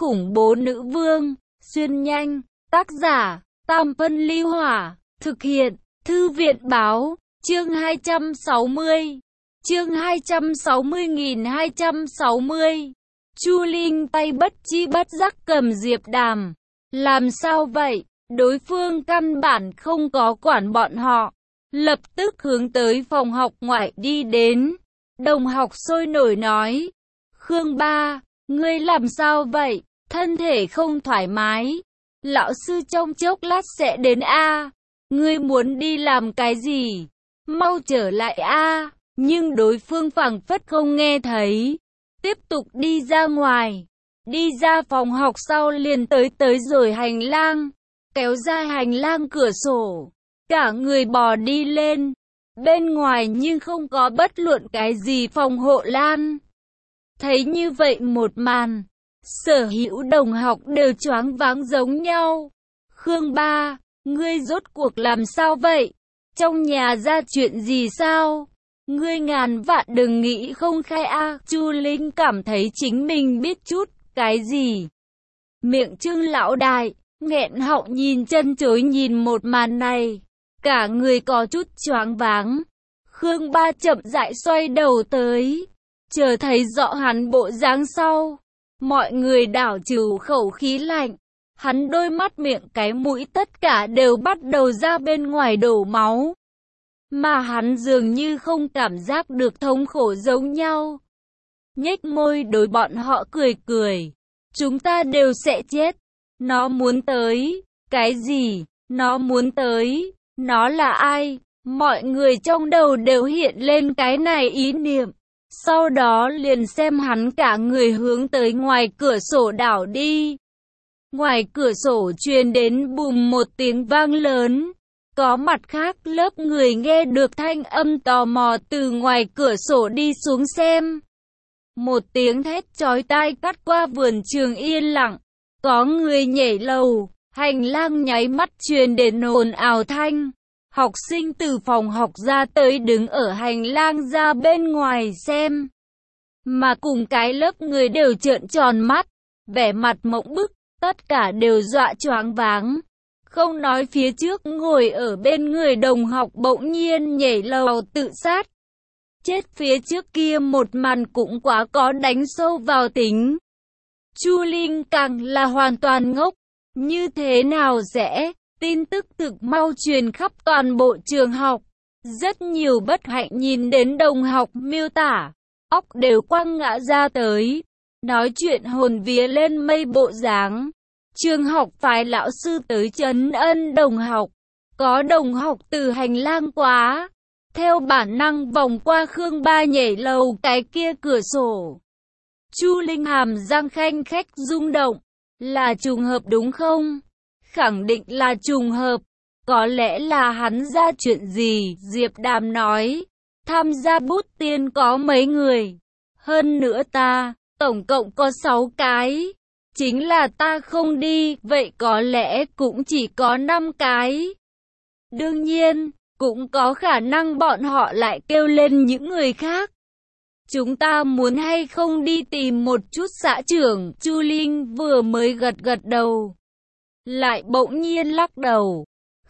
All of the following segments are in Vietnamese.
khủng bố nữ vương, xuyên nhanh, tác giả, Tam Phân Ly Hỏa, thực hiện, Thư viện Báo, chương 260, chương 260.260, Chu Linh tay bất chi bất giác cầm Diệp Đàm, làm sao vậy, đối phương căn bản không có quản bọn họ, lập tức hướng tới phòng học ngoại đi đến, đồng học sôi nổi nói, Khương Ba, ngươi làm sao vậy, thân thể không thoải mái, lão sư trong chốc lát sẽ đến a, ngươi muốn đi làm cái gì, mau trở lại a, nhưng đối phương phảng phất không nghe thấy, tiếp tục đi ra ngoài, đi ra phòng học sau liền tới rồi hành lang, kéo ra hành lang cửa sổ, cả người bò đi lên, bên ngoài nhưng không có bất luận cái gì phòng hộ lan. Thấy như vậy một màn, sở hữu đồng học đều choáng váng giống nhau. Khương Ba, ngươi rốt cuộc làm sao vậy? Trong nhà ra chuyện gì sao? Ngươi ngàn vạn đừng nghĩ không khai a. Chu Linh cảm thấy chính mình biết chút cái gì. Miệng Trương lão đại, nghẹn họng nhìn chân chối nhìn một màn này, cả người có chút choáng váng. Khương Ba chậm rãi xoay đầu tới, chờ thấy rõ hắn bộ dáng sau, mọi người đảo trừ khẩu khí lạnh, hắn đôi mắt miệng cái mũi tất cả đều bắt đầu ra bên ngoài đổ máu. Mà hắn dường như không cảm giác được thống khổ giống nhau. Nhếch môi đối bọn họ cười cười, chúng ta đều sẽ chết, nó muốn tới, cái gì, nó muốn tới, nó là ai, mọi người trong đầu đều hiện lên cái này ý niệm. Sau đó liền xem hắn cả người hướng tới ngoài cửa sổ đảo đi. Ngoài cửa sổ truyền đến bùm một tiếng vang lớn. Có mặt khác lớp người nghe được thanh âm tò mò từ ngoài cửa sổ đi xuống xem. Một tiếng thét chói tai cắt qua vườn trường yên lặng. Có người nhảy lầu, hành lang nháy mắt truyền đến ồn ào thanh. Học sinh từ phòng học ra tới đứng ở hành lang ra bên ngoài xem. Mà cùng cái lớp người đều trợn tròn mắt, vẻ mặt mộng bức, tất cả đều dọa choáng váng. Không nói phía trước ngồi ở bên người đồng học bỗng nhiên nhảy lầu tự sát. Chết phía trước kia một màn cũng quá có đánh sâu vào tính. Chu Linh càng là hoàn toàn ngốc, như thế nào sẽ... Tin tức thực mau truyền khắp toàn bộ trường học. Rất nhiều bất hạnh nhìn đến đồng học miêu tả, óc đều quăng ngã ra tới. Nói chuyện hồn vía lên mây bộ dáng. Trường học phái lão sư tới trấn ân đồng học. Có đồng học từ hành lang quá. Theo bản năng vòng qua Khương Ba nhảy lầu cái kia cửa sổ. Chu Linh hàm răng khanh khách rung động. Là trùng hợp đúng không? Khẳng định là trùng hợp, có lẽ là hắn ra chuyện gì, Diệp Đàm nói, tham gia bút tiên có mấy người, hơn nữa ta, tổng cộng có 6 cái, chính là ta không đi, vậy có lẽ cũng chỉ có 5 cái. Đương nhiên, cũng có khả năng bọn họ lại kêu lên những người khác. Chúng ta muốn hay không đi tìm một chút xã trưởng, Chu Linh vừa mới gật đầu. Lại bỗng nhiên lắc đầu.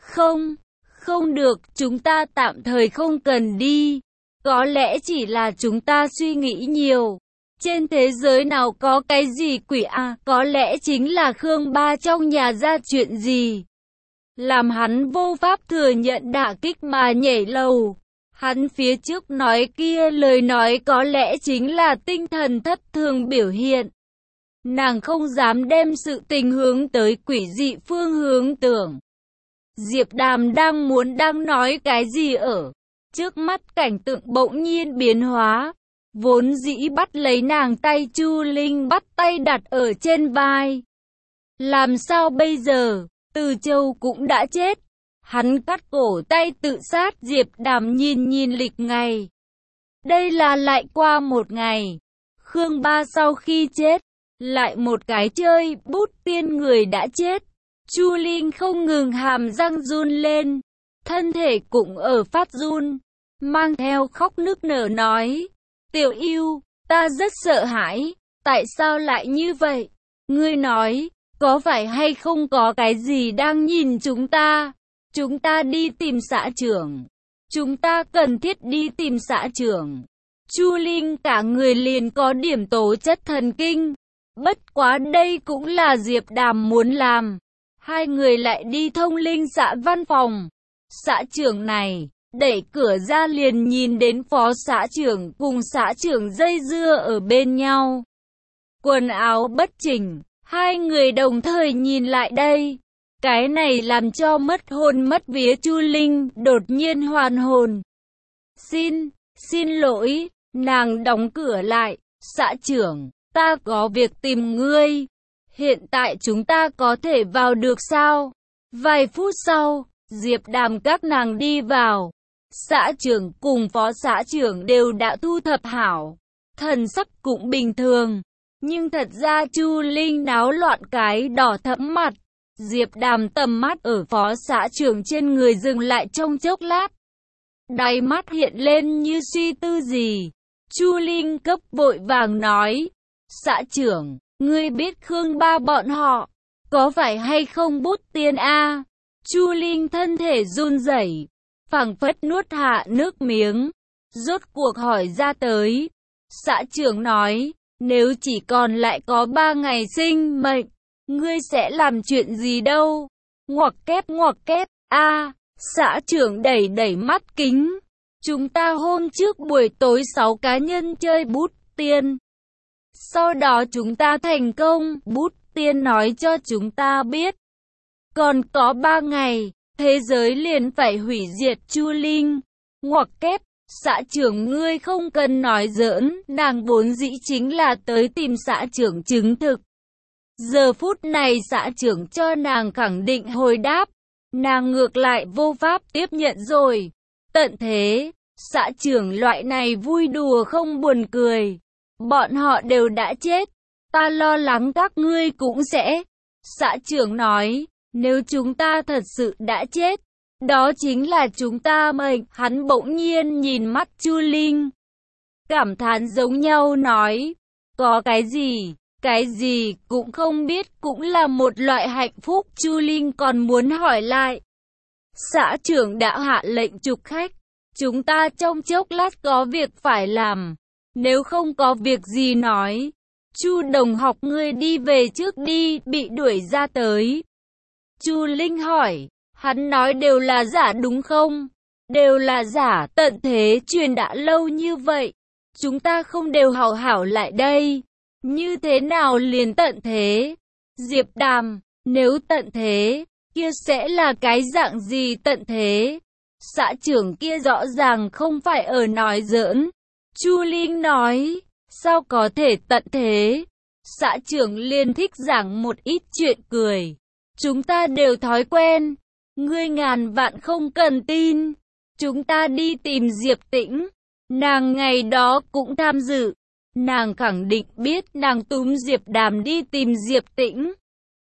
Không được, chúng ta tạm thời không cần đi. Có lẽ chỉ là chúng ta suy nghĩ nhiều. Trên thế giới nào có cái gì quỷ à, có lẽ chính là Khương Ba trong nhà ra chuyện gì. Làm hắn vô pháp thừa nhận đả kích mà nhảy lầu. Hắn phía trước nói kia lời nói có lẽ chính là tinh thần thất thường biểu hiện. Nàng không dám đem sự tình hướng tới quỷ dị phương hướng tưởng. Diệp Đàm đang nói cái gì ở. Trước mắt cảnh tượng bỗng nhiên biến hóa. Vốn dĩ bắt lấy nàng tay Chu Linh bắt tay đặt ở trên vai. Làm sao bây giờ? Từ Châu cũng đã chết. Hắn cắt cổ tay tự sát. Diệp Đàm nhìn lịch ngày. Đây là lại qua một ngày. Khương Ba sau khi chết. Lại một cái chơi bút tiên người đã chết. Chu Linh không ngừng hàm răng run lên. Thân thể cũng ở phát run. Mang theo khóc nức nở nói. Tiểu yêu, ta rất sợ hãi. Tại sao lại như vậy? Ngươi nói, có phải hay không có cái gì đang nhìn chúng ta? Chúng ta đi tìm xã trưởng. Chúng ta cần thiết đi tìm xã trưởng. Chu Linh cả người liền có điểm tố chất thần kinh. Bất quá đây cũng là Diệp Đàm muốn làm. Hai người lại đi thông linh xã văn phòng. Xã trưởng này, đẩy cửa ra liền nhìn đến phó xã trưởng cùng xã trưởng dây dưa ở bên nhau. Quần áo bất chỉnh, hai người đồng thời nhìn lại đây. Cái này làm cho mất hồn mất vía Chu Linh đột nhiên hoàn hồn. Xin lỗi, nàng đóng cửa lại. Xã trưởng, ta có việc tìm ngươi. Hiện tại chúng ta có thể vào được sao? Vài phút sau, Diệp Đàm các nàng đi vào. Xã trưởng cùng phó xã trưởng đều đã thu thập hảo. Thần sắc cũng bình thường. Nhưng thật ra Chu Linh náo loạn cái đỏ thẫm mặt. Diệp Đàm tầm mắt ở phó xã trưởng trên người dừng lại trong chốc lát. Đáy mắt hiện lên như suy tư gì. Chu Linh cấp vội vàng nói. Xã trưởng, ngươi biết Khương Ba bọn họ, có phải hay không Bút Tiên a? Chu Linh thân thể run rẩy, phảng phất nuốt hạ nước miếng, rốt cuộc hỏi ra tới. Xã trưởng nói, nếu chỉ còn lại có 3 ngày sinh mệnh, ngươi sẽ làm chuyện gì đâu? Ngoặc kép, a. Xã trưởng đẩy mắt kính. Chúng ta hôm trước buổi tối 6 cá nhân chơi Bút Tiên. Sau đó chúng ta thành công, Bút Tiên nói cho chúng ta biết. Còn có 3 ngày, thế giới liền phải hủy diệt. Chu Linh, ngoặc kép, xã trưởng ngươi không cần nói giỡn, nàng vốn dĩ chính là tới tìm xã trưởng chứng thực. Giờ phút này xã trưởng cho nàng khẳng định hồi đáp, nàng ngược lại vô pháp tiếp nhận rồi. Tận thế, xã trưởng loại này vui đùa không buồn cười. Bọn họ đều đã chết, ta lo lắng các ngươi cũng sẽ. Xã trưởng nói, nếu chúng ta thật sự đã chết, đó chính là chúng ta mệnh. Hắn bỗng nhiên nhìn mắt Chu Linh, cảm thán giống nhau nói, có cái gì cũng không biết cũng là một loại hạnh phúc. Chu Linh còn muốn hỏi lại. Xã trưởng đã hạ lệnh trục khách, chúng ta trong chốc lát có việc phải làm. Nếu không có việc gì nói, Chu đồng học ngươi đi về trước đi, bị đuổi ra tới. Chu Linh hỏi, hắn nói đều là giả đúng không? Đều là giả, tận thế truyền đã lâu như vậy. Chúng ta không đều hảo hảo lại đây. Như thế nào liền tận thế? Diệp Đàm, nếu tận thế, kia sẽ là cái dạng gì tận thế? Xã trưởng kia rõ ràng không phải ở nói giỡn. Chu Linh nói, sao có thể tận thế? Xã trưởng liền thích giảng một ít chuyện cười. Chúng ta đều thói quen. Ngươi ngàn vạn không cần tin. Chúng ta đi tìm Diệp Tĩnh. Nàng ngày đó cũng tham dự. Nàng khẳng định biết nàng túm Diệp Đàm đi tìm Diệp Tĩnh.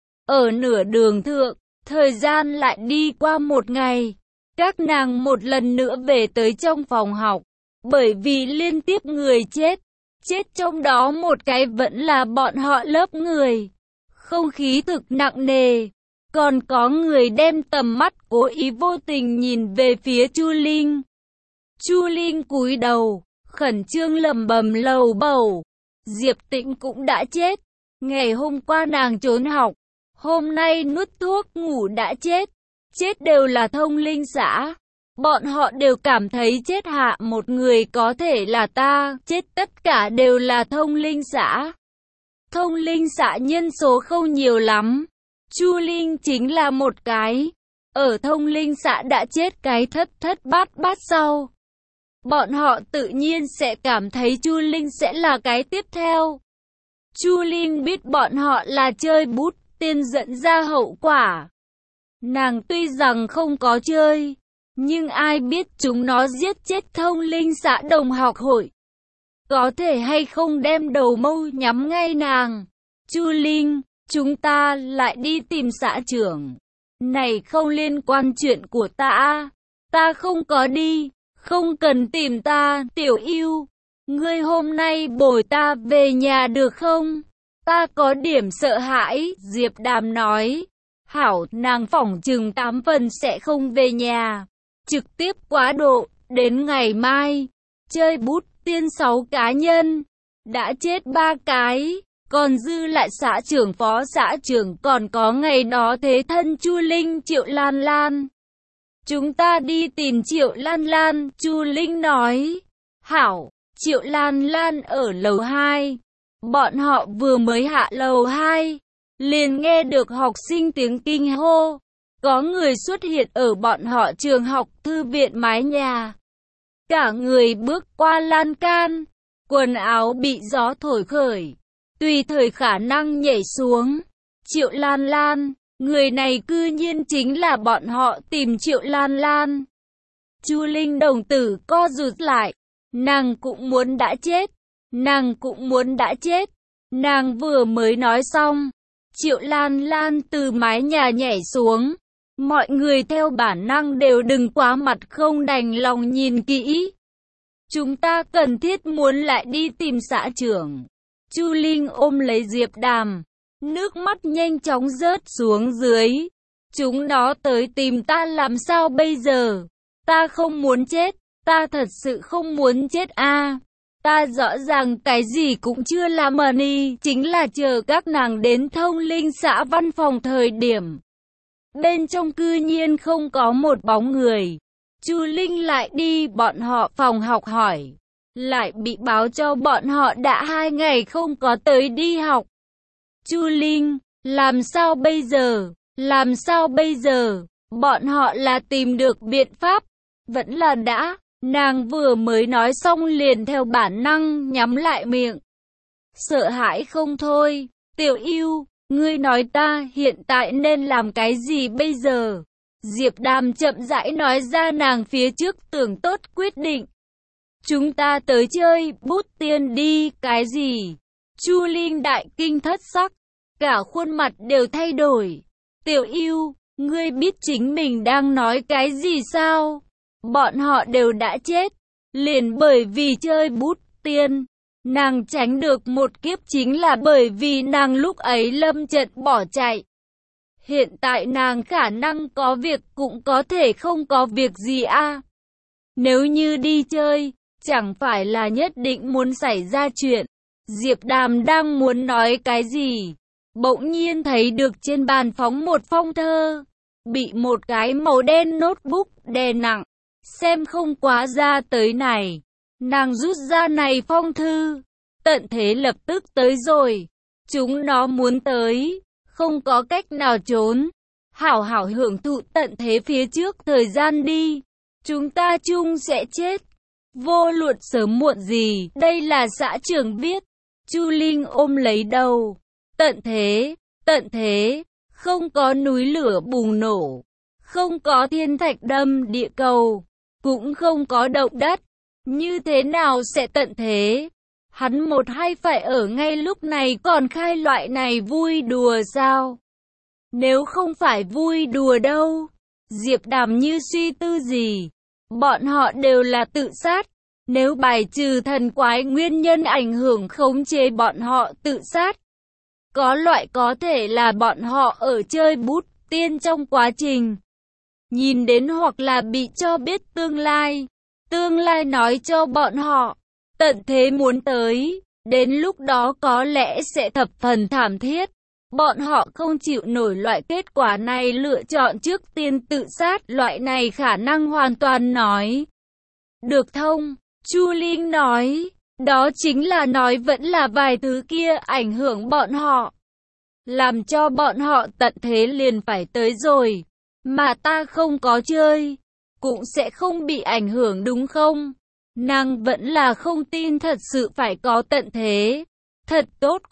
Ở nửa đường thượng, thời gian lại đi qua 1 ngày. Các nàng một lần nữa về tới trong phòng học. Bởi vì liên tiếp người chết. Chết trong đó một cái vẫn là bọn họ lớp người. Không khí thực nặng nề. Còn có người đem tầm mắt cố ý vô tình nhìn về phía Chu Linh. Chu Linh cúi đầu, khẩn trương lẩm bẩm lầu bầu. Diệp Tĩnh cũng đã chết. Ngày hôm qua nàng trốn học. Hôm nay nuốt thuốc ngủ đã chết. Chết đều là thông linh xã. Bọn họ đều cảm thấy chết hạ một người có thể là ta. Chết tất cả đều là thông linh xã. Thông linh xã nhân số không nhiều lắm. Chu Linh chính là một cái. Ở thông linh xã đã chết cái thất bát sau. Bọn họ tự nhiên sẽ cảm thấy Chu Linh sẽ là cái tiếp theo. Chu Linh biết bọn họ là chơi Bút Tiên dẫn ra hậu quả. Nàng tuy rằng không có chơi, nhưng ai biết chúng nó giết chết thông linh xã đồng học hội. Có thể hay không đem đầu mâu nhắm ngay nàng. Chu Linh, chúng ta lại đi tìm xã trưởng. Này không liên quan chuyện của ta. Ta không có đi. Không cần tìm ta, Tiểu Yêu. Ngươi hôm nay bồi ta về nhà được không? Ta có điểm sợ hãi, Diệp Đàm nói. Hảo, nàng phỏng chừng 8 phần sẽ không về nhà. Trực tiếp quá độ, đến ngày mai. Chơi bút tiên 6 cá nhân. Đã chết 3 cái. Còn dư lại xã trưởng phó xã trưởng còn có ngày đó thế thân Chu Linh Triệu Lan Lan. Chúng ta đi tìm Triệu Lan Lan, Chu Linh nói. Hảo, Triệu Lan Lan ở lầu 2. Bọn họ vừa mới hạ lầu 2, liền nghe được học sinh tiếng kinh hô. Có người xuất hiện ở bọn họ trường học thư viện mái nhà. Cả người bước qua lan can, quần áo bị gió thổi khởi, tùy thời khả năng nhảy xuống. Triệu Lan Lan, người này cư nhiên chính là bọn họ tìm Triệu Lan Lan. Chu Linh đồng tử co rụt lại, nàng cũng muốn đã chết, nàng cũng muốn đã chết. Nàng vừa mới nói xong, Triệu Lan Lan từ mái nhà nhảy xuống. Mọi người theo bản năng đều đừng quá mặt không đành lòng nhìn kỹ. Chúng ta cần thiết muốn lại đi tìm xã trưởng. Chu Linh ôm lấy Diệp Đàm, nước mắt nhanh chóng rớt xuống dưới. Chúng nó tới tìm ta làm sao bây giờ? Ta không muốn chết, ta thật sự không muốn chết a. Ta rõ ràng cái gì cũng chưa làm đi, chính là chờ các nàng đến thông linh xã văn phòng thời điểm. Bên trong cư nhiên không có một bóng người. Chu Linh lại đi bọn họ phòng học hỏi. Lại bị báo cho bọn họ đã 2 ngày không có tới đi học. Chu Linh, làm sao bây giờ? Làm sao bây giờ? Bọn họ là tìm được biện pháp. Vẫn là đã. Nàng vừa mới nói xong liền theo bản năng nhắm lại miệng. Sợ hãi không thôi. Tiểu Yêu, ngươi nói ta hiện tại nên làm cái gì bây giờ? Diệp Đàm chậm rãi nói ra nàng phía trước tưởng tốt quyết định. Chúng ta tới chơi bút tiên đi. Cái gì? Chu Linh đại kinh thất sắc, cả khuôn mặt đều thay đổi. Tiểu Yêu, ngươi biết chính mình đang nói cái gì sao? Bọn họ đều đã chết, liền bởi vì chơi bút tiên. Nàng tránh được một kiếp chính là bởi vì nàng lúc ấy lâm trận bỏ chạy. Hiện tại nàng khả năng có việc cũng có thể không có việc gì a. Nếu như đi chơi, chẳng phải là nhất định muốn xảy ra chuyện. Diệp Đàm đang muốn nói cái gì, bỗng nhiên thấy được trên bàn phóng một phong thơ, bị một cái màu đen notebook đè nặng, xem không quá ra tới này. Nàng rút ra này phong thư, tận thế lập tức tới rồi, chúng nó muốn tới, không có cách nào trốn. Hảo hảo hưởng thụ tận thế phía trước thời gian đi, chúng ta chung sẽ chết, vô luận sớm muộn gì. Đây là xã trưởng viết. Chu Linh ôm lấy đầu. Tận thế, không có núi lửa bùng nổ, không có thiên thạch đâm địa cầu, cũng không có động đất. Như thế nào sẽ tận thế? Hắn một hay phải ở ngay lúc này còn khai loại này vui đùa sao? Nếu không phải vui đùa đâu. Diệp Đàm như suy tư gì. Bọn họ đều là tự sát. Nếu bài trừ thần quái nguyên nhân ảnh hưởng khống chế bọn họ tự sát, có loại có thể là bọn họ ở chơi bút tiên trong quá trình nhìn đến hoặc là bị cho biết tương lai. Tương lai nói cho bọn họ, tận thế muốn tới, đến lúc đó có lẽ sẽ thập phần thảm thiết. Bọn họ không chịu nổi loại kết quả này, lựa chọn trước tiên tự sát. Loại này khả năng hoàn toàn nói được thông. Chu Linh nói, đó chính là nói vẫn là vài thứ kia ảnh hưởng bọn họ, làm cho bọn họ tận thế liền phải tới rồi. Mà ta không có chơi, cũng sẽ không bị ảnh hưởng đúng không? Nàng vẫn là không tin thật sự phải có tận thế. Thật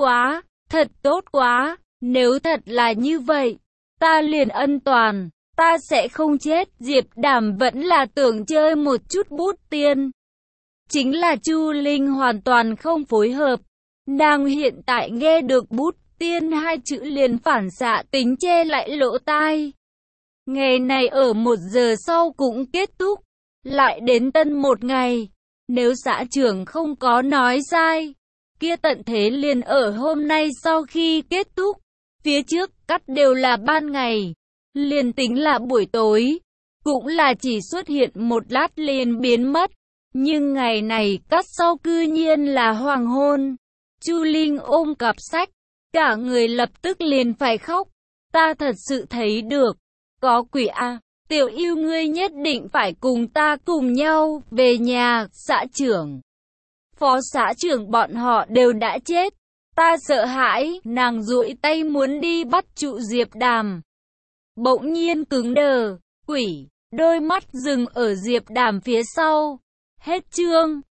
tốt quá, nếu thật là như vậy, ta liền ân toàn, ta sẽ không chết. Diệp Đàm vẫn là tưởng chơi một chút bút tiên. Chính là Chu Linh hoàn toàn không phối hợp. Nàng hiện tại nghe được bút tiên 2 chữ liền phản xạ tính che lại lỗ tai. Ngày này ở 1 giờ sau cũng kết thúc, lại đến tân một ngày. Nếu xã trưởng không có nói sai, kia tận thế liền ở hôm nay sau khi kết thúc. Phía trước cắt đều là ban ngày, liền tính là buổi tối, cũng là chỉ xuất hiện một lát liền biến mất. Nhưng ngày này cắt sau cư nhiên là hoàng hôn. Chu Linh ôm cặp sách, cả người lập tức liền phải khóc. Ta thật sự thấy được, có quỷ a. Tiểu Yêu ngươi nhất định phải cùng ta cùng nhau về nhà. Xã trưởng, phó xã trưởng bọn họ đều đã chết. Ta sợ hãi. Nàng duỗi tay muốn đi bắt trụ Diệp Đàm, bỗng nhiên cứng đờ. Quỷ, đôi mắt dừng ở Diệp Đàm phía sau. Hết chương.